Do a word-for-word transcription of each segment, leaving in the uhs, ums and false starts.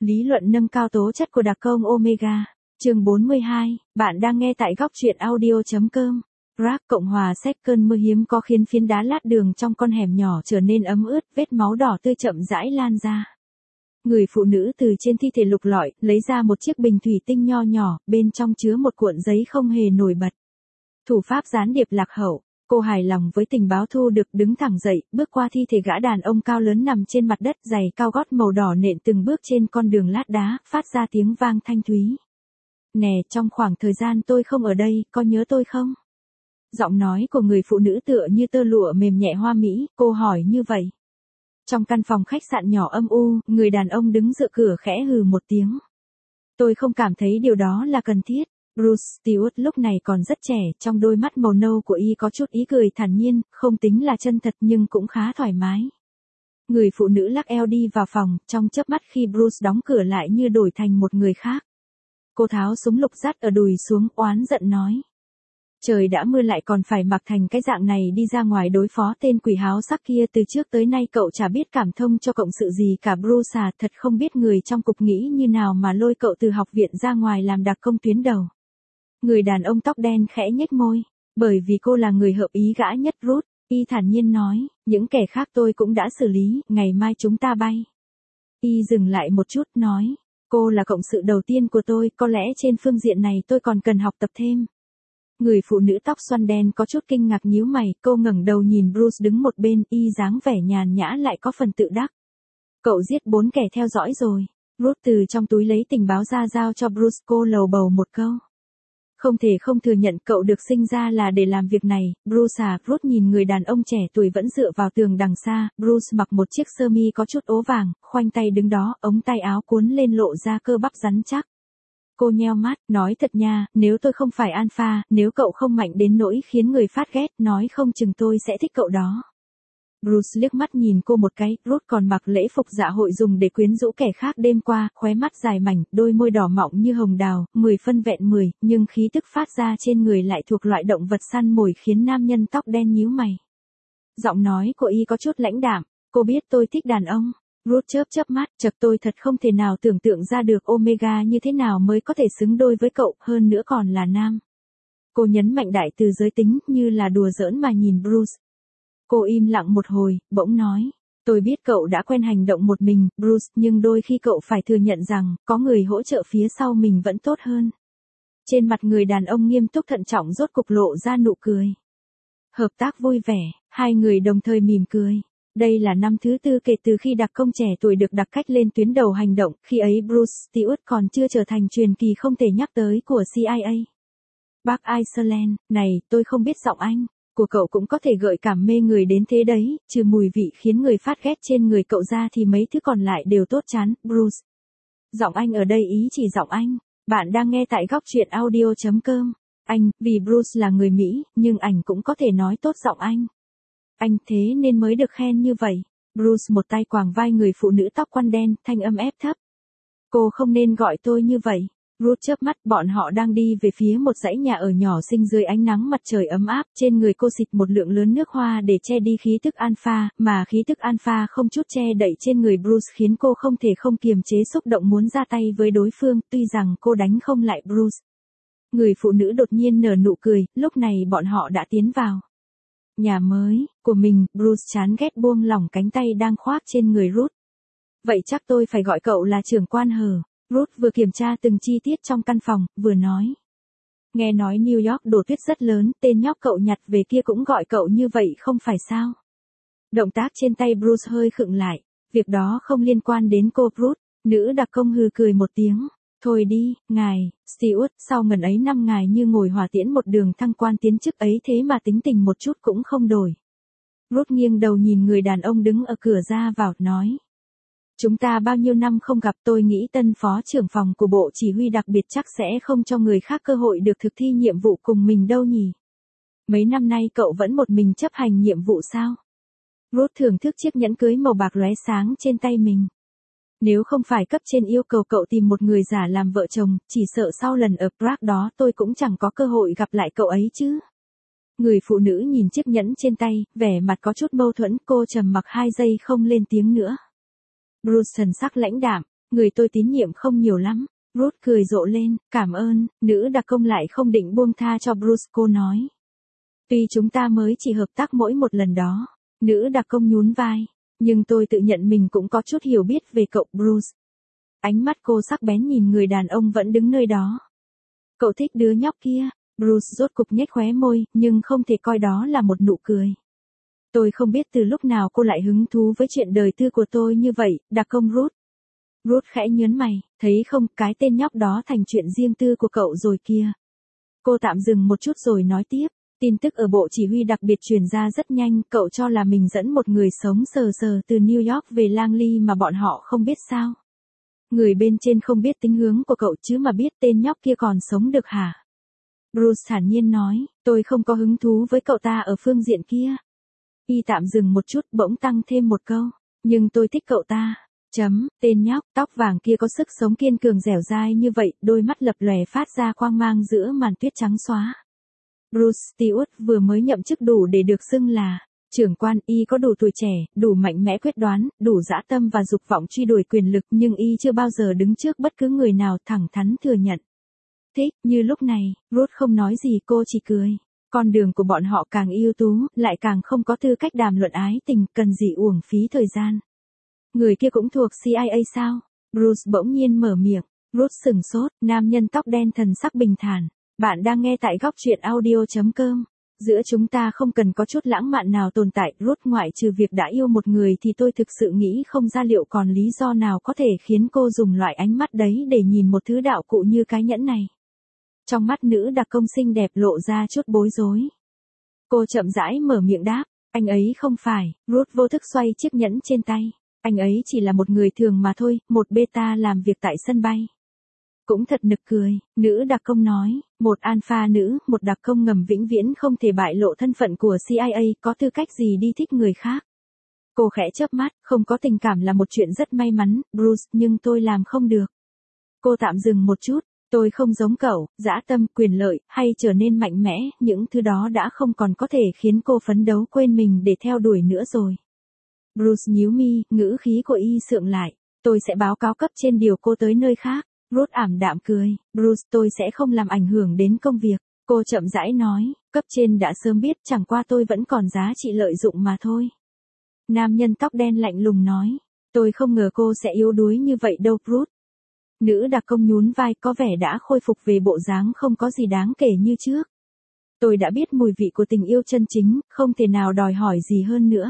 Lý luận nâng cao tố chất của đặc công Omega. Chương bốn mươi hai, bạn đang nghe tại góc truyện audio.com. Prague, Cộng hòa Séc, cơn mưa hiếm có khiến phiến đá lát đường trong con hẻm nhỏ trở nên ấm ướt, vết máu đỏ tươi chậm rãi lan ra. Người phụ nữ từ trên thi thể lục lọi, lấy ra một chiếc bình thủy tinh nho nhỏ, bên trong chứa một cuộn giấy không hề nổi bật. Thủ pháp gián điệp lạc hậu. Cô hài lòng với tình báo thu được, đứng thẳng dậy, bước qua thi thể gã đàn ông cao lớn nằm trên mặt đất, giày cao gót màu đỏ nện từng bước trên con đường lát đá, phát ra tiếng vang thanh thúy. Nè, trong khoảng thời gian tôi không ở đây, có nhớ tôi không? Giọng nói của người phụ nữ tựa như tơ lụa mềm nhẹ hoa mỹ, cô hỏi như vậy. Trong căn phòng khách sạn nhỏ âm u, người đàn ông đứng dựa cửa khẽ hừ một tiếng. Tôi không cảm thấy điều đó là cần thiết. Bruce Stewart lúc này còn rất trẻ, trong đôi mắt màu nâu của y có chút ý cười thản nhiên, không tính là chân thật nhưng cũng khá thoải mái. Người phụ nữ lắc eo đi vào phòng, trong chớp mắt khi Bruce đóng cửa lại như đổi thành một người khác. Cô tháo súng lục dắt ở đùi xuống, oán giận nói. Trời đã mưa lại còn phải mặc thành cái dạng này đi ra ngoài đối phó tên quỷ háo sắc kia, từ trước tới nay cậu chả biết cảm thông cho cộng sự gì cả. Bruce à, thật không biết người trong cục nghĩ như nào mà lôi cậu từ học viện ra ngoài làm đặc công tuyến đầu. Người đàn ông tóc đen khẽ nhếch môi, bởi vì cô là người hợp ý gã nhất. Ruth, y thản nhiên nói, những kẻ khác tôi cũng đã xử lý, ngày mai chúng ta bay. Y dừng lại một chút, nói, cô là cộng sự đầu tiên của tôi, có lẽ trên phương diện này tôi còn cần học tập thêm. Người phụ nữ tóc xoăn đen có chút kinh ngạc nhíu mày, cô ngẩng đầu nhìn Bruce đứng một bên, y dáng vẻ nhàn nhã lại có phần tự đắc. Cậu giết bốn kẻ theo dõi rồi. Ruth từ trong túi lấy tình báo ra giao cho Bruce, cô lầu bầu một câu. Không thể không thừa nhận cậu được sinh ra là để làm việc này, Bruce à. Ruth nhìn người đàn ông trẻ tuổi vẫn dựa vào tường đằng xa. Bruce mặc một chiếc sơ mi có chút ố vàng, khoanh tay đứng đó, ống tay áo cuốn lên lộ ra cơ bắp rắn chắc. Cô nheo mắt, nói thật nha, nếu tôi không phải alpha, nếu cậu không mạnh đến nỗi khiến người phát ghét, nói không chừng tôi sẽ thích cậu đó. Bruce liếc mắt nhìn cô một cái, Ruth còn mặc lễ phục dạ hội dùng để quyến rũ kẻ khác đêm qua, khóe mắt dài mảnh, đôi môi đỏ mọng như hồng đào, mười phân vẹn mười, nhưng khí tức phát ra trên người lại thuộc loại động vật săn mồi khiến nam nhân tóc đen nhíu mày. Giọng nói của y có chút lãnh đạm, cô biết tôi thích đàn ông. Ruth chớp chớp mắt, chật, tôi thật không thể nào tưởng tượng ra được Omega như thế nào mới có thể xứng đôi với cậu, hơn nữa còn là nam. Cô nhấn mạnh đại từ giới tính, như là đùa giỡn mà nhìn Bruce. Cô im lặng một hồi, bỗng nói, tôi biết cậu đã quen hành động một mình, Bruce, nhưng đôi khi cậu phải thừa nhận rằng, có người hỗ trợ phía sau mình vẫn tốt hơn. Trên mặt người đàn ông nghiêm túc thận trọng rốt cục lộ ra nụ cười. Hợp tác vui vẻ, hai người đồng thời mỉm cười. Đây là năm thứ tư kể từ khi đặc công trẻ tuổi được đặc cách lên tuyến đầu hành động, khi ấy Bruce Stewart còn chưa trở thành truyền kỳ không thể nhắc tới của C I A. Bác Iceland, này, tôi không biết giọng Anh của cậu cũng có thể gợi cảm mê người đến thế đấy, trừ mùi vị khiến người phát ghét trên người cậu ra thì mấy thứ còn lại đều tốt chán. Bruce. Giọng Anh ở đây ý chỉ giọng Anh. Bạn đang nghe tại góc truyện audio.com. Anh, vì Bruce là người Mỹ, nhưng ảnh cũng có thể nói tốt giọng Anh. Anh thế nên mới được khen như vậy. Bruce một tay quàng vai người phụ nữ tóc quăn đen, thanh âm ép thấp. Cô không nên gọi tôi như vậy. Ruth chớp mắt, bọn họ đang đi về phía một dãy nhà ở nhỏ xinh dưới ánh nắng mặt trời ấm áp, trên người cô xịt một lượng lớn nước hoa để che đi khí tức alpha, mà khí tức alpha không chút che đậy trên người Bruce khiến cô không thể không kiềm chế xúc động muốn ra tay với đối phương, tuy rằng cô đánh không lại Bruce. Người phụ nữ đột nhiên nở nụ cười, lúc này bọn họ đã tiến vào nhà mới của mình. Bruce chán ghét buông lỏng cánh tay đang khoác trên người Ruth. Vậy chắc tôi phải gọi cậu là trưởng quan hờ. Ruth vừa kiểm tra từng chi tiết trong căn phòng, vừa nói. Nghe nói New York đổ tuyết rất lớn, tên nhóc cậu nhặt về kia cũng gọi cậu như vậy không phải sao? Động tác trên tay Bruce hơi khựng lại. Việc đó không liên quan đến cô. Ruth. Nữ đặc công hừ cười một tiếng. Thôi đi, ngài, Stewart, sau ngần ấy năm ngài như ngồi hỏa tiễn một đường thăng quan tiến chức ấy thế mà tính tình một chút cũng không đổi. Ruth nghiêng đầu nhìn người đàn ông đứng ở cửa ra vào, nói. Chúng ta bao nhiêu năm không gặp, tôi nghĩ tân phó trưởng phòng của bộ chỉ huy đặc biệt chắc sẽ không cho người khác cơ hội được thực thi nhiệm vụ cùng mình đâu nhỉ. Mấy năm nay cậu vẫn một mình chấp hành nhiệm vụ sao? Ruth thưởng thức chiếc nhẫn cưới màu bạc lóe sáng trên tay mình. Nếu không phải cấp trên yêu cầu cậu tìm một người giả làm vợ chồng, chỉ sợ sau lần ở Prague đó tôi cũng chẳng có cơ hội gặp lại cậu ấy chứ. Người phụ nữ nhìn chiếc nhẫn trên tay, vẻ mặt có chút mâu thuẫn, cô trầm mặc hai giây không lên tiếng nữa. Bruce thần sắc lãnh đạm, Người tôi tín nhiệm không nhiều lắm. Ruth cười rộ lên, cảm ơn, nữ đặc công lại không định buông tha cho Bruce, cô nói. Tuy chúng ta mới chỉ hợp tác mỗi một lần đó, nữ đặc công nhún vai, nhưng tôi tự nhận mình cũng có chút hiểu biết về cậu Bruce. Ánh mắt cô sắc bén nhìn người đàn ông vẫn đứng nơi đó. Cậu thích đứa nhóc kia, Bruce rốt cục nhếch khóe môi, nhưng không thể coi đó là một nụ cười. Tôi không biết từ lúc nào cô lại hứng thú với chuyện đời tư của tôi như vậy, đặc công Ruth. Ruth khẽ nhớn mày, thấy không, cái tên nhóc đó thành chuyện riêng tư của cậu rồi kia. Cô tạm dừng một chút rồi nói tiếp, tin tức ở bộ chỉ huy đặc biệt truyền ra rất nhanh, cậu cho là mình dẫn một người sống sờ sờ từ New York về Langley mà bọn họ không biết sao. Người bên trên không biết tính hướng của cậu chứ mà biết tên nhóc kia còn sống được hả? Bruce thản nhiên nói, tôi không có hứng thú với cậu ta ở phương diện kia. Y tạm dừng một chút bỗng tăng thêm một câu, nhưng tôi thích cậu ta. Chấm, tên nhóc, tóc vàng kia có sức sống kiên cường dẻo dai như vậy, đôi mắt lập lòe phát ra quang mang giữa màn tuyết trắng xóa. Bruce Stewart vừa mới nhậm chức đủ để được xưng là trưởng quan, y có đủ tuổi trẻ, đủ mạnh mẽ quyết đoán, đủ dã tâm và dục vọng truy đuổi quyền lực, nhưng y chưa bao giờ đứng trước bất cứ người nào, thẳng thắn thừa nhận. Thích, như lúc này, Ruth không nói gì, cô chỉ cười. Con đường của bọn họ càng ưu tú, lại càng không có tư cách đàm luận ái tình, cần gì uổng phí thời gian. Người kia cũng thuộc C I A sao? Bruce bỗng nhiên mở miệng. Ruth sừng sốt, nam nhân tóc đen thần sắc bình thản. Bạn đang nghe tại góc truyện audio chấm com. Giữa chúng ta không cần có chút lãng mạn nào tồn tại, Ruth, ngoại trừ việc đã yêu một người thì tôi thực sự nghĩ không ra liệu còn lý do nào có thể khiến cô dùng loại ánh mắt đấy để nhìn một thứ đạo cụ như cái nhẫn này. Trong mắt nữ đặc công xinh đẹp lộ ra chút bối rối. Cô chậm rãi mở miệng đáp, anh ấy không phải. Ruth vô thức xoay chiếc nhẫn trên tay. Anh ấy chỉ là một người thường mà thôi, một beta làm việc tại sân bay. Cũng thật nực cười, nữ đặc công nói, một alpha nữ, một đặc công ngầm vĩnh viễn không thể bại lộ thân phận của C I A, có tư cách gì đi thích người khác. Cô khẽ chớp mắt, không có tình cảm là một chuyện rất may mắn, Bruce, nhưng tôi làm không được. Cô tạm dừng một chút, tôi không giống cậu, dã tâm, quyền lợi, hay trở nên mạnh mẽ, những thứ đó đã không còn có thể khiến cô phấn đấu quên mình để theo đuổi nữa rồi. Bruce nhíu mi, ngữ khí của y sượng lại, tôi sẽ báo cáo cấp trên điều cô tới nơi khác. Ruth ảm đạm cười, Bruce, tôi sẽ không làm ảnh hưởng đến công việc. Cô chậm rãi nói, cấp trên đã sớm biết, chẳng qua tôi vẫn còn giá trị lợi dụng mà thôi. Nam nhân tóc đen lạnh lùng nói, tôi không ngờ cô sẽ yếu đuối như vậy đâu, Ruth. Nữ đặc công nhún vai, có vẻ đã khôi phục về bộ dáng không có gì đáng kể như trước. Tôi đã biết mùi vị của tình yêu chân chính, không thể nào đòi hỏi gì hơn nữa.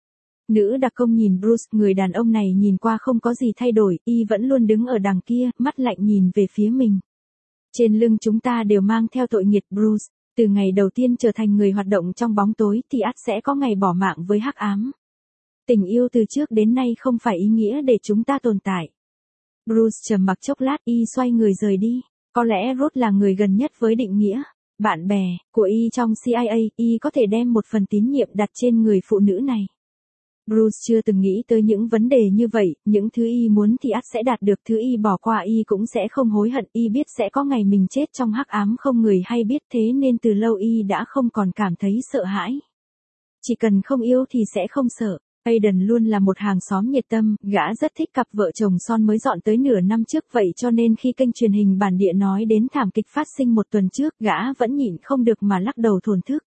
Nữ đặc công nhìn Bruce, người đàn ông này nhìn qua không có gì thay đổi, y vẫn luôn đứng ở đằng kia, mắt lạnh nhìn về phía mình. Trên lưng chúng ta đều mang theo tội nghiệt, Bruce, từ ngày đầu tiên trở thành người hoạt động trong bóng tối thì ắt sẽ có ngày bỏ mạng với hắc ám. Tình yêu từ trước đến nay không phải ý nghĩa để chúng ta tồn tại. Bruce trầm mặc chốc lát, y xoay người rời đi. Có lẽ Ruth là người gần nhất với định nghĩa bạn bè của y trong C I A, y có thể đem một phần tín nhiệm đặt trên người phụ nữ này. Bruce chưa từng nghĩ tới những vấn đề như vậy, những thứ y muốn thì ắt sẽ đạt được, thứ y bỏ qua y cũng sẽ không hối hận, y biết sẽ có ngày mình chết trong hắc ám không người hay biết, thế nên từ lâu y đã không còn cảm thấy sợ hãi. Chỉ cần không yêu thì sẽ không sợ. Aiden luôn là một hàng xóm nhiệt tâm, gã rất thích cặp vợ chồng son mới dọn tới nửa năm trước, vậy cho nên khi kênh truyền hình bản địa nói đến thảm kịch phát sinh một tuần trước, gã vẫn nhịn không được mà lắc đầu thổn thức.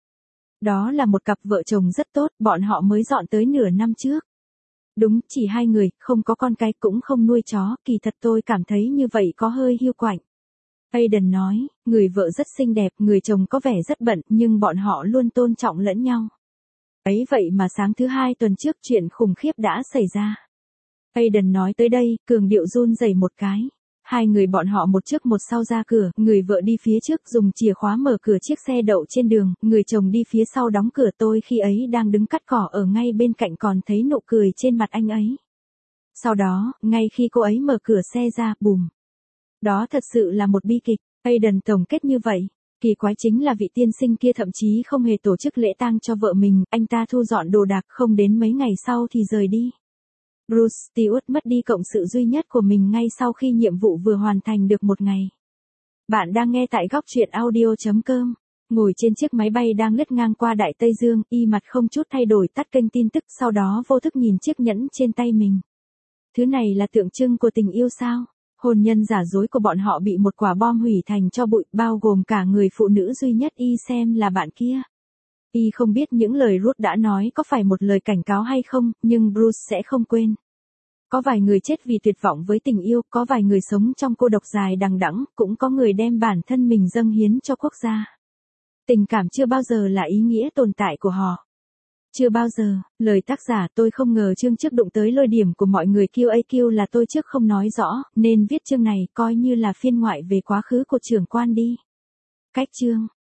Đó là một cặp vợ chồng rất tốt, bọn họ mới dọn tới nửa năm trước. Đúng, chỉ hai người, không có con cái, cũng không nuôi chó, kỳ thật tôi cảm thấy như vậy có hơi hiu quạnh. Aiden nói, người vợ rất xinh đẹp, người chồng có vẻ rất bận, nhưng bọn họ luôn tôn trọng lẫn nhau. Ấy vậy mà sáng thứ hai tuần trước chuyện khủng khiếp đã xảy ra. Aiden nói tới đây, cường điệu run rẩy một cái. Hai người bọn họ một trước một sau ra cửa, người vợ đi phía trước dùng chìa khóa mở cửa chiếc xe đậu trên đường, người chồng đi phía sau đóng cửa. Tôi khi ấy đang đứng cắt cỏ ở ngay bên cạnh còn thấy nụ cười trên mặt anh ấy. Sau đó, ngay khi cô ấy mở cửa xe ra, bùm. Đó thật sự là một bi kịch, Aiden tổng kết như vậy. Kỳ quái chính là vị tiên sinh kia thậm chí không hề tổ chức lễ tang cho vợ mình, anh ta thu dọn đồ đạc không đến mấy ngày sau thì rời đi. Bruce Stewart mất đi cộng sự duy nhất của mình ngay sau khi nhiệm vụ vừa hoàn thành được một ngày. Bạn đang nghe tại góc truyện audio chấm com. Ngồi trên chiếc máy bay đang lướt ngang qua Đại Tây Dương, y mặt không chút thay đổi tắt kênh tin tức, sau đó vô thức nhìn chiếc nhẫn trên tay mình. Thứ này là tượng trưng của tình yêu sao? Hôn nhân giả dối của bọn họ bị một quả bom hủy thành tro bụi, bao gồm cả người phụ nữ duy nhất y xem là bạn kia. Y không biết những lời Ruth đã nói có phải một lời cảnh cáo hay không, nhưng Bruce sẽ không quên. Có vài người chết vì tuyệt vọng với tình yêu, có vài người sống trong cô độc dài đằng đẵng, cũng có người đem bản thân mình dâng hiến cho quốc gia. Tình cảm chưa bao giờ là ý nghĩa tồn tại của họ. Chưa bao giờ, lời tác giả tôi không ngờ chương trước đụng tới lôi điểm của mọi người Q A Q là tôi trước không nói rõ, nên viết chương này coi như là phiên ngoại về quá khứ của trưởng quan đi. Cách chương